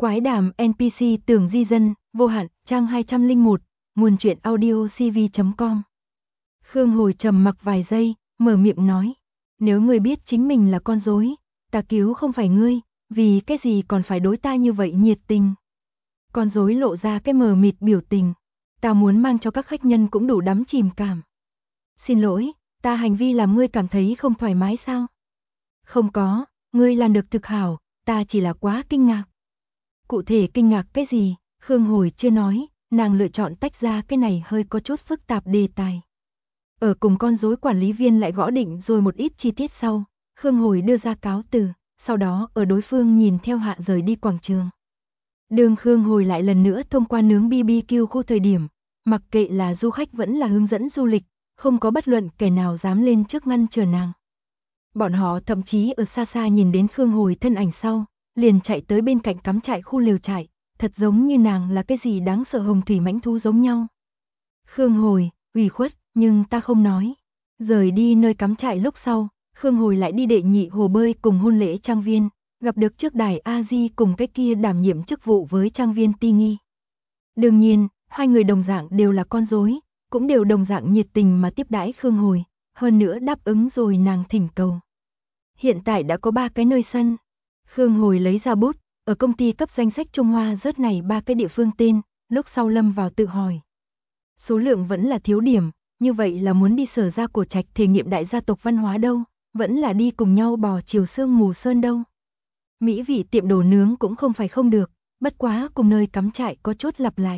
Quái đàm NPC tưởng di dân, vô hạn, trang 201, nguồn truyện audio cv.com. Khương Hồi trầm mặc vài giây, mở miệng nói. Nếu ngươi biết chính mình là con rối, ta cứu không phải ngươi, vì cái gì còn phải đối ta như vậy nhiệt tình. Con rối lộ ra cái mờ mịt biểu tình. Ta muốn mang cho các khách nhân cũng đủ đắm chìm cảm. Xin lỗi, ta hành vi làm ngươi cảm thấy không thoải mái sao? Không có, ngươi làm được thực hảo, ta chỉ là quá kinh ngạc. Cụ thể kinh ngạc cái gì, Khương Hồi chưa nói, nàng lựa chọn tách ra cái này hơi có chút phức tạp đề tài. Ở cùng con rối quản lý viên lại gõ định rồi một ít chi tiết sau, Khương Hồi đưa ra cáo từ, sau đó ở đối phương nhìn theo hạ rời đi quảng trường. Đường Khương Hồi lại lần nữa thông qua nướng BBQ khu thời điểm, mặc kệ là du khách vẫn là hướng dẫn du lịch, không có bất luận kẻ nào dám lên trước ngăn chờ nàng. Bọn họ thậm chí ở xa xa nhìn đến Khương Hồi thân ảnh sau, liền chạy tới bên cạnh cắm trại khu lều trại, thật giống như nàng là cái gì đáng sợ hồng thủy mãnh thú giống nhau. Khương Hồi, ủy khuất, nhưng ta không nói. Rời đi nơi cắm trại lúc sau, Khương Hồi lại đi đệ nhị hồ bơi cùng hôn lễ trang viên, gặp được trước đài A-di cùng cái kia đảm nhiệm chức vụ với trang viên Ti Nghi. Đương nhiên, hai người đồng dạng đều là con rối, cũng đều đồng dạng nhiệt tình mà tiếp đãi Khương Hồi, hơn nữa đáp ứng rồi nàng thỉnh cầu. Hiện tại đã có 3 cái nơi sân. Khương Hồi lấy ra bút, ở công ty cấp danh sách Trung Hoa rớt này 3 cái địa phương tên, lúc sau lâm vào tự hỏi. Số lượng vẫn là thiếu điểm, như vậy là muốn đi Sở Gia Cổ Trạch thể nghiệm đại gia tộc văn hóa đâu, vẫn là đi cùng nhau bò chiều sương mù sơn đâu. Mỹ vị tiệm đồ nướng cũng không phải không được, bất quá cùng nơi cắm trại có chút lặp lại.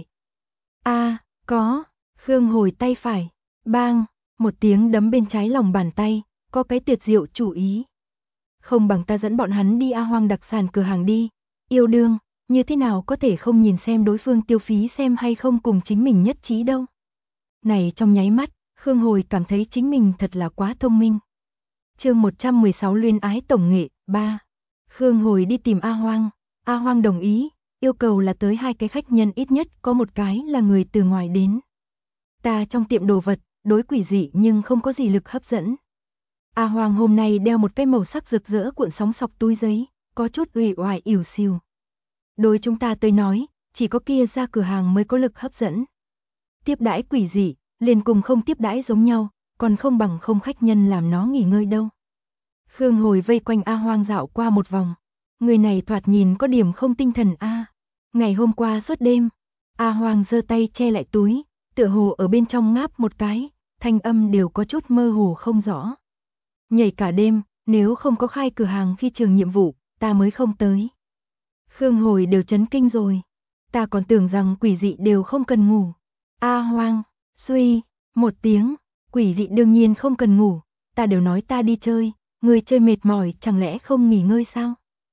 Có, Khương Hồi tay phải, bang, một tiếng đấm bên trái lòng bàn tay, có cái tuyệt diệu chủ ý. Không bằng ta dẫn bọn hắn đi A Hoang đặc sản cửa hàng đi, yêu đương, như thế nào có thể không nhìn xem đối phương tiêu phí xem hay không cùng chính mình nhất trí đâu. Này trong nháy mắt, Khương Hồi cảm thấy chính mình thật là quá thông minh. Chương 116 Luyến ái tổng nghệ, 3. Khương Hồi đi tìm A Hoang đồng ý, yêu cầu là tới 2 cái khách nhân ít nhất có một cái là người từ ngoài đến. Ta trong tiệm đồ vật, đối quỷ dị nhưng không có gì lực hấp dẫn. A Hoang hôm nay đeo một cái màu sắc rực rỡ cuộn sóng sọc túi giấy, có chút uể oải ỉu xìu. Đối chúng ta tới nói, chỉ có kia ra cửa hàng mới có lực hấp dẫn. Tiếp đãi quỷ dị, liền cùng không tiếp đãi giống nhau, còn không bằng không khách nhân làm nó nghỉ ngơi đâu. Khương Hồi vây quanh A Hoang dạo qua một vòng. Người này thoạt nhìn có điểm không tinh thần a. Ngày hôm qua suốt đêm, A Hoang giơ tay che lại túi, tựa hồ ở bên trong ngáp một cái, thanh âm đều có chút mơ hồ không rõ. Nhảy cả đêm, nếu không có khai cửa hàng khi trường nhiệm vụ, ta mới không tới. Khương Hồi đều chấn kinh rồi. Ta còn tưởng rằng quỷ dị đều không cần ngủ. A Hoang, suy, một tiếng, quỷ dị đương nhiên không cần ngủ, ta đều nói ta đi chơi, người chơi mệt mỏi chẳng lẽ không nghỉ ngơi sao?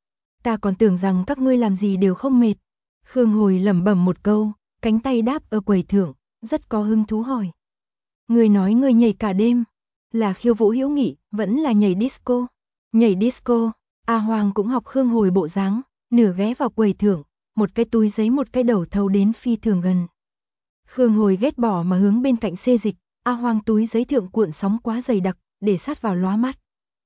Ta còn tưởng rằng các ngươi làm gì đều không mệt. Khương Hồi lẩm bẩm một câu, cánh tay đáp ở quầy thượng, rất có hứng thú hỏi. Người nói người nhảy cả đêm, là khiêu vũ hữu nghị, vẫn là nhảy disco? Nhảy disco, A Hoang cũng học Khương Hồi bộ dáng, nửa ghé vào quầy thượng, một cái túi giấy một cái đầu thâu đến phi thường gần. Khương Hồi ghét bỏ mà hướng bên cạnh xê dịch, A Hoang túi giấy thượng cuộn sóng quá dày đặc, để sát vào lóa mắt.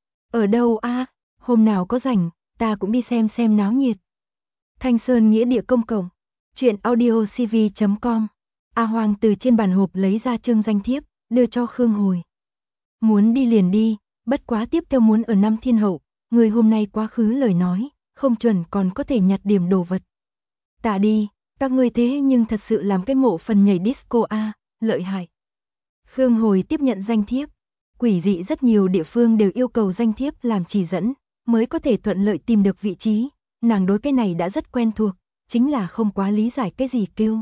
Ở đâu a? Hôm nào có rảnh, ta cũng đi xem náo nhiệt. Thanh Sơn nghĩa địa công cộng, truyện audio cv.com. A Hoang từ trên bàn hộp lấy ra chương danh thiếp, đưa cho Khương Hồi. Muốn đi liền đi, bất quá tiếp theo muốn ở Năm Thiên Hậu, người hôm nay quá khứ lời nói, không chuẩn còn có thể nhặt điểm đồ vật. Tạ đi, các ngươi thế nhưng thật sự làm cái mộ phần nhảy disco a, lợi hại. Khương Hồi tiếp nhận danh thiếp, quỷ dị rất nhiều địa phương đều yêu cầu danh thiếp làm chỉ dẫn, mới có thể thuận lợi tìm được vị trí, nàng đối cái này đã rất quen thuộc, chính là không quá lý giải cái gì kêu.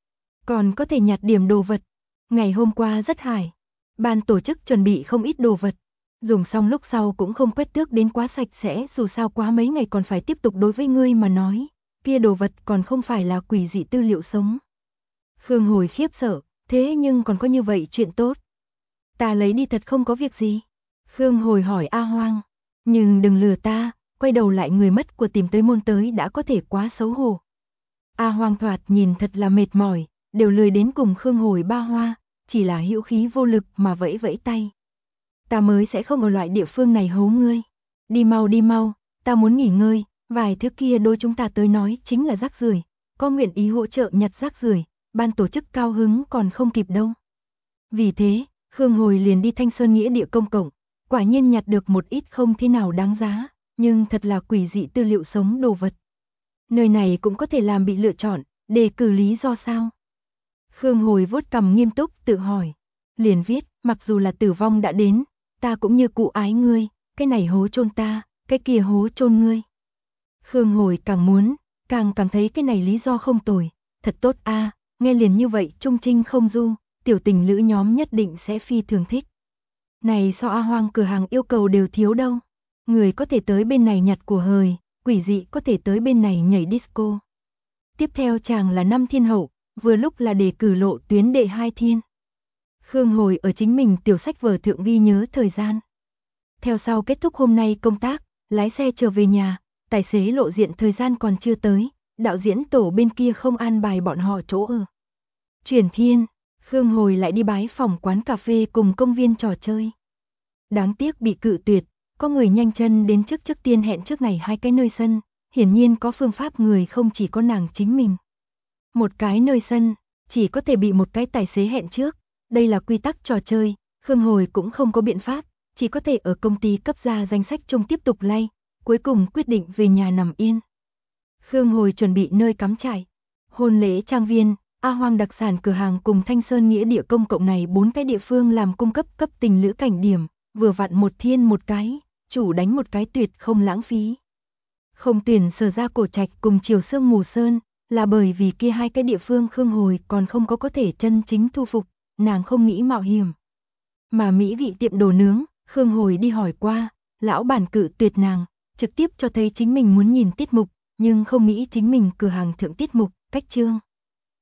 Còn có thể nhặt điểm đồ vật, ngày hôm qua rất hài, ban tổ chức chuẩn bị không ít đồ vật, dùng xong lúc sau cũng không quét tước đến quá sạch sẽ, dù sao quá mấy ngày còn phải tiếp tục đối với ngươi mà nói, kia đồ vật còn không phải là quỷ dị tư liệu sống. Khương Hồi khiếp sợ, thế nhưng còn có như vậy chuyện tốt. Ta lấy đi thật không có việc gì. Khương Hồi hỏi A Hoang, nhưng đừng lừa ta, quay đầu lại người mất của tìm tới môn tới đã có thể quá xấu hổ. A Hoang thoạt nhìn thật là mệt mỏi, đều lười đến cùng Khương Hồi ba hoa, chỉ là hữu khí vô lực mà vẫy vẫy tay. Ta mới sẽ không ở loại địa phương này hố ngươi. Đi mau, ta muốn nghỉ ngơi, Vài thứ kia đối chúng ta tới nói chính là rác rưởi, có nguyện ý hỗ trợ nhặt rác rưởi, ban tổ chức cao hứng còn không kịp đâu. Vì thế, Khương Hồi liền đi Thanh Sơn nghĩa địa công cộng, quả nhiên nhặt được một ít không thế nào đáng giá, nhưng thật là quỷ dị tư liệu sống đồ vật. Nơi này cũng có thể làm bị lựa chọn, đề cử lý do sao? Khương Hồi vuốt cằm nghiêm túc tự hỏi, liền viết, mặc dù là tử vong đã đến, ta cũng như cụ ái ngươi, cái này hố chôn ta, cái kia hố chôn ngươi. Khương Hồi càng muốn, càng cảm thấy cái này lý do không tồi, thật tốt a, nghe liền như vậy trung trinh không du, tiểu tình lữ nhóm nhất định sẽ phi thường thích. Này so A Hoang cửa hàng yêu cầu đều thiếu đâu, người có thể tới bên này nhặt của hời, quỷ dị có thể tới bên này nhảy disco. Tiếp theo chàng là Năm Thiên Hậu, vừa lúc là đề cử lộ tuyến đệ 2 thiên. Khương Hồi ở chính mình tiểu sách vở thượng ghi nhớ thời gian. Theo sau kết thúc hôm nay công tác, lái xe trở về nhà, tài xế lộ diện thời gian còn chưa tới, đạo diễn tổ bên kia không an bài bọn họ chỗ ở. Chuyển thiên, Khương Hồi lại đi bái phòng quán cà phê cùng công viên trò chơi. Đáng tiếc bị cự tuyệt, có người nhanh chân đến trước tiên hẹn trước này hai cái nơi sân, hiển nhiên có phương pháp người không chỉ có nàng chính mình. Một cái nơi sân, chỉ có thể bị một cái tài xế hẹn trước, đây là quy tắc trò chơi, Khương Hồi cũng không có biện pháp, chỉ có thể ở công ty cấp ra danh sách chung tiếp tục lay, cuối cùng quyết định về nhà nằm yên. Khương Hồi chuẩn bị nơi cắm trại, hôn lễ trang viên, A Hoang đặc sản cửa hàng cùng Thanh Sơn nghĩa địa công cộng này 4 cái địa phương làm cung cấp tình lữ cảnh điểm, vừa vặn một thiên một cái, chủ đánh một cái tuyệt không lãng phí. Không tuyển Sở Gia Cổ Trạch cùng Triều Sương Mù Sơn, là bởi vì kia hai cái địa phương Khương Hồi còn không có thể chân chính thu phục, nàng không nghĩ mạo hiểm. Mà mỹ vị tiệm đồ nướng, Khương Hồi đi hỏi qua, lão bản cự tuyệt nàng, trực tiếp cho thấy chính mình muốn nhìn tiết mục, nhưng không nghĩ chính mình cửa hàng thượng tiết mục, cách chương.